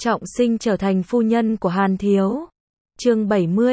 Trọng sinh trở thành phu nhân của Hàn Thiếu. Chương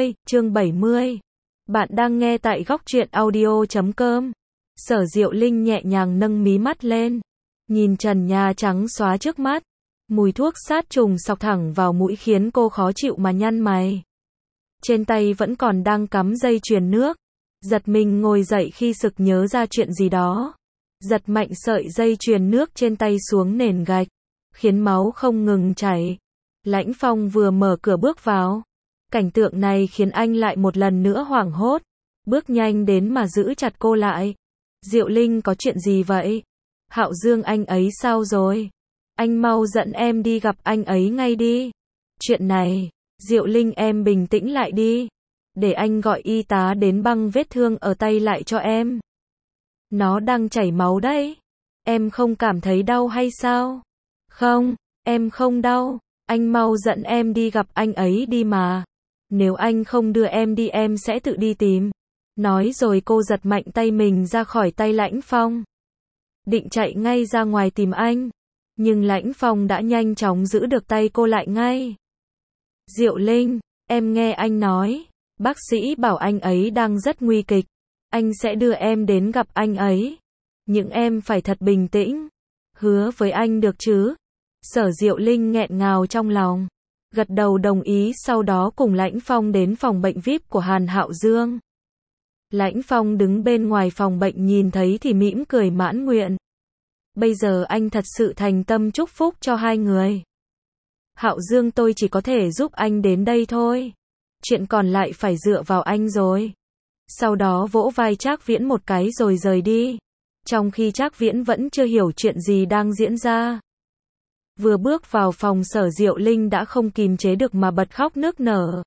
70. Bạn đang nghe tại góc truyện audio.com. Sở Diệu Linh nhẹ nhàng nâng mí mắt lên, nhìn trần nhà trắng xóa trước mắt. Mùi thuốc sát trùng xộc thẳng vào mũi khiến cô khó chịu mà nhăn mày. Trên tay vẫn còn đang cắm dây chuyền nước. Giật mình ngồi dậy khi sực nhớ ra chuyện gì đó. Giật mạnh sợi dây chuyền nước trên tay xuống nền gạch, khiến máu không ngừng chảy. Lãnh Phong vừa mở cửa bước vào. Cảnh tượng này khiến anh lại một lần nữa hoảng hốt. Bước nhanh đến mà giữ chặt cô lại. Diệu Linh, có chuyện gì vậy? Hạo Dương anh ấy sao rồi? Anh mau dẫn em đi gặp anh ấy ngay đi. Chuyện này, Diệu Linh em bình tĩnh lại đi. Để anh gọi y tá đến băng vết thương ở tay lại cho em. Nó đang chảy máu đấy. Em không cảm thấy đau hay sao? Không, em không đau. Anh mau dẫn em đi gặp anh ấy đi mà. Nếu anh không đưa em đi em sẽ tự đi tìm. Nói rồi cô giật mạnh tay mình ra khỏi tay Lãnh Phong. Định chạy ngay ra ngoài tìm anh. Nhưng Lãnh Phong đã nhanh chóng giữ được tay cô lại ngay. Diệu Linh, em nghe anh nói. Bác sĩ bảo anh ấy đang rất nguy kịch. Anh sẽ đưa em đến gặp anh ấy. Nhưng em phải thật bình tĩnh. Hứa với anh được chứ? Sở Diệu Linh nghẹn ngào trong lòng. Gật đầu đồng ý, sau đó cùng Lãnh Phong đến phòng bệnh VIP của Hàn Hạo Dương. Lãnh Phong đứng bên ngoài phòng bệnh nhìn thấy thì mỉm cười mãn nguyện. Bây giờ anh thật sự thành tâm chúc phúc cho hai người. Hạo Dương, tôi chỉ có thể giúp anh đến đây thôi. Chuyện còn lại phải dựa vào anh rồi. Sau đó vỗ vai Trác Viễn một cái rồi rời đi. Trong khi Trác Viễn vẫn chưa hiểu chuyện gì đang diễn ra. Vừa bước vào phòng, Sở Diệu Linh đã không kìm chế được mà bật khóc nức nở.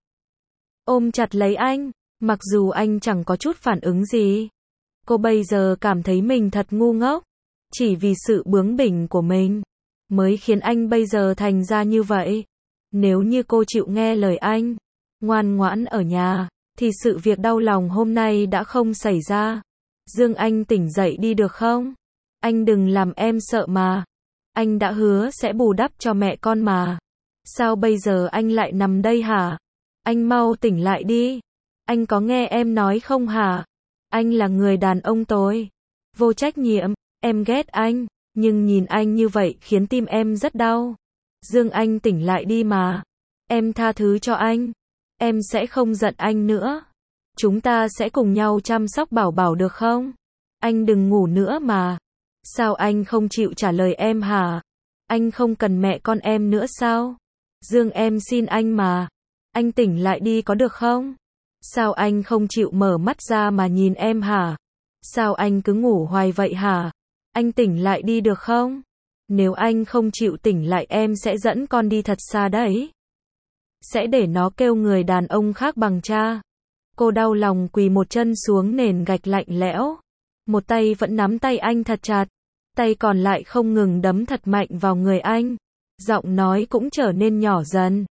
Ôm chặt lấy anh, mặc dù anh chẳng có chút phản ứng gì. Cô bây giờ cảm thấy mình thật ngu ngốc. Chỉ vì sự bướng bỉnh của mình mới khiến anh bây giờ thành ra như vậy. Nếu như cô chịu nghe lời anh, ngoan ngoãn ở nhà, thì sự việc đau lòng hôm nay đã không xảy ra. Dương, anh tỉnh dậy đi được không? Anh đừng làm em sợ mà. Anh đã hứa sẽ bù đắp cho mẹ con mà. Sao bây giờ anh lại nằm đây hả? Anh mau tỉnh lại đi. Anh có nghe em nói không hả? Anh là người đàn ông tối vô trách nhiệm. Em ghét anh, nhưng nhìn anh như vậy khiến tim em rất đau. Dương, anh tỉnh lại đi mà. Em tha thứ cho anh. Em sẽ không giận anh nữa. Chúng ta sẽ cùng nhau chăm sóc Bảo Bảo được không? Anh đừng ngủ nữa mà. Sao anh không chịu trả lời em hả? Anh không cần mẹ con em nữa sao? Dương, em xin anh mà. Anh tỉnh lại đi có được không? Sao anh không chịu mở mắt ra mà nhìn em hả? Sao anh cứ ngủ hoài vậy hả? Anh tỉnh lại đi được không? Nếu anh không chịu tỉnh lại em sẽ dẫn con đi thật xa đấy. Sẽ để nó kêu người đàn ông khác bằng cha. Cô đau lòng quỳ một chân xuống nền gạch lạnh lẽo. Một tay vẫn nắm tay anh thật chặt. Tay còn lại không ngừng đấm thật mạnh vào người anh. Giọng nói cũng trở nên nhỏ dần.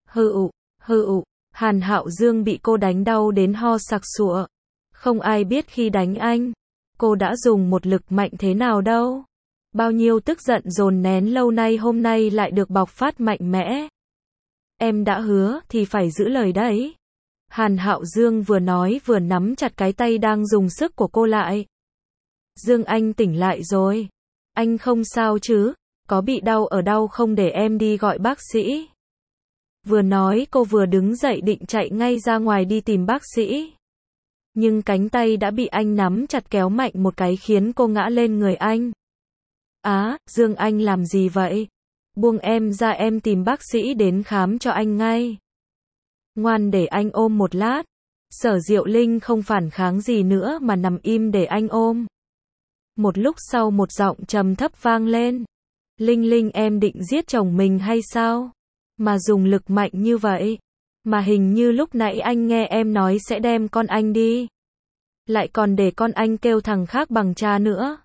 Hự. Hàn Hạo Dương bị cô đánh đau đến ho sặc sụa. Không ai biết khi đánh anh, cô đã dùng một lực mạnh thế nào đâu. Bao nhiêu tức giận dồn nén lâu nay hôm nay lại được bộc phát mạnh mẽ. Em đã hứa thì phải giữ lời đấy. Hàn Hạo Dương vừa nói vừa nắm chặt cái tay đang dùng sức của cô lại. Dương, anh tỉnh lại rồi. Anh không sao chứ? Có bị đau ở đâu không, để em đi gọi bác sĩ. Vừa nói cô vừa đứng dậy định chạy ngay ra ngoài đi tìm bác sĩ. Nhưng cánh tay đã bị anh nắm chặt kéo mạnh một cái khiến cô ngã lên người anh. Dương, anh làm gì vậy? Buông em ra, em tìm bác sĩ đến khám cho anh ngay. Ngoan, để anh ôm một lát. Sở Diệu Linh không phản kháng gì nữa mà nằm im để anh ôm. Một lúc sau một giọng trầm thấp vang lên. Linh Linh, em định giết chồng mình hay sao? Mà dùng lực mạnh như vậy. Mà hình như lúc nãy anh nghe em nói sẽ đem con anh đi. Lại còn để con anh kêu thằng khác bằng cha nữa.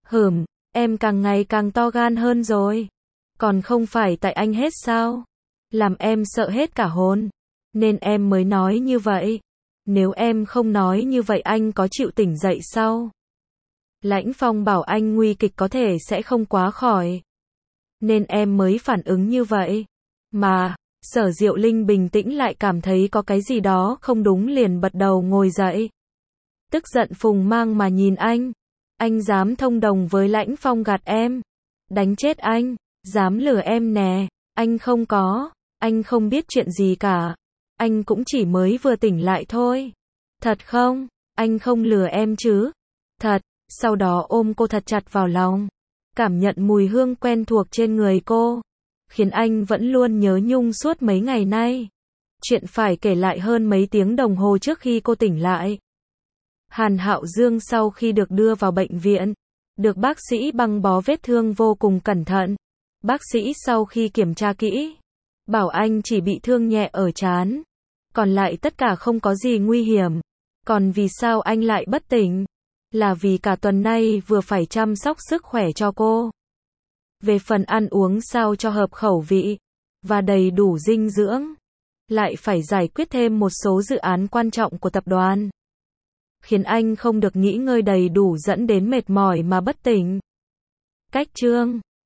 Em càng ngày càng to gan hơn rồi. Còn không phải tại anh hết sao? Làm em sợ hết cả hồn. Nên em mới nói như vậy. Nếu em không nói như vậy anh có chịu tỉnh dậy sao? Lãnh Phong bảo anh nguy kịch có thể sẽ không quá khỏi. Nên em mới phản ứng như vậy. Mà, Sở Diệu Linh bình tĩnh lại cảm thấy có cái gì đó không đúng liền bật đầu ngồi dậy. Tức giận phùng mang mà nhìn anh dám thông đồng với Lãnh Phong gạt em. Đánh chết anh, dám lừa em nè, anh không biết chuyện gì cả. Anh cũng chỉ mới vừa tỉnh lại thôi. Thật không? Anh không lừa em chứ? Thật, sau đó ôm cô thật chặt vào lòng. Cảm nhận mùi hương quen thuộc trên người cô, khiến anh vẫn luôn nhớ nhung suốt mấy ngày nay. Chuyện phải kể lại hơn mấy tiếng đồng hồ trước khi cô tỉnh lại. Hàn Hạo Dương sau khi được đưa vào bệnh viện, được bác sĩ băng bó vết thương vô cùng cẩn thận. Bác sĩ sau khi kiểm tra kỹ, bảo anh chỉ bị thương nhẹ ở trán, còn lại tất cả không có gì nguy hiểm. Còn vì sao anh lại bất tỉnh? Là vì cả tuần nay vừa phải chăm sóc sức khỏe cho cô. Về phần ăn uống sao cho hợp khẩu vị và đầy đủ dinh dưỡng, lại phải giải quyết thêm một số dự án quan trọng của tập đoàn, khiến anh không được nghỉ ngơi đầy đủ dẫn đến mệt mỏi mà bất tỉnh. Cách chương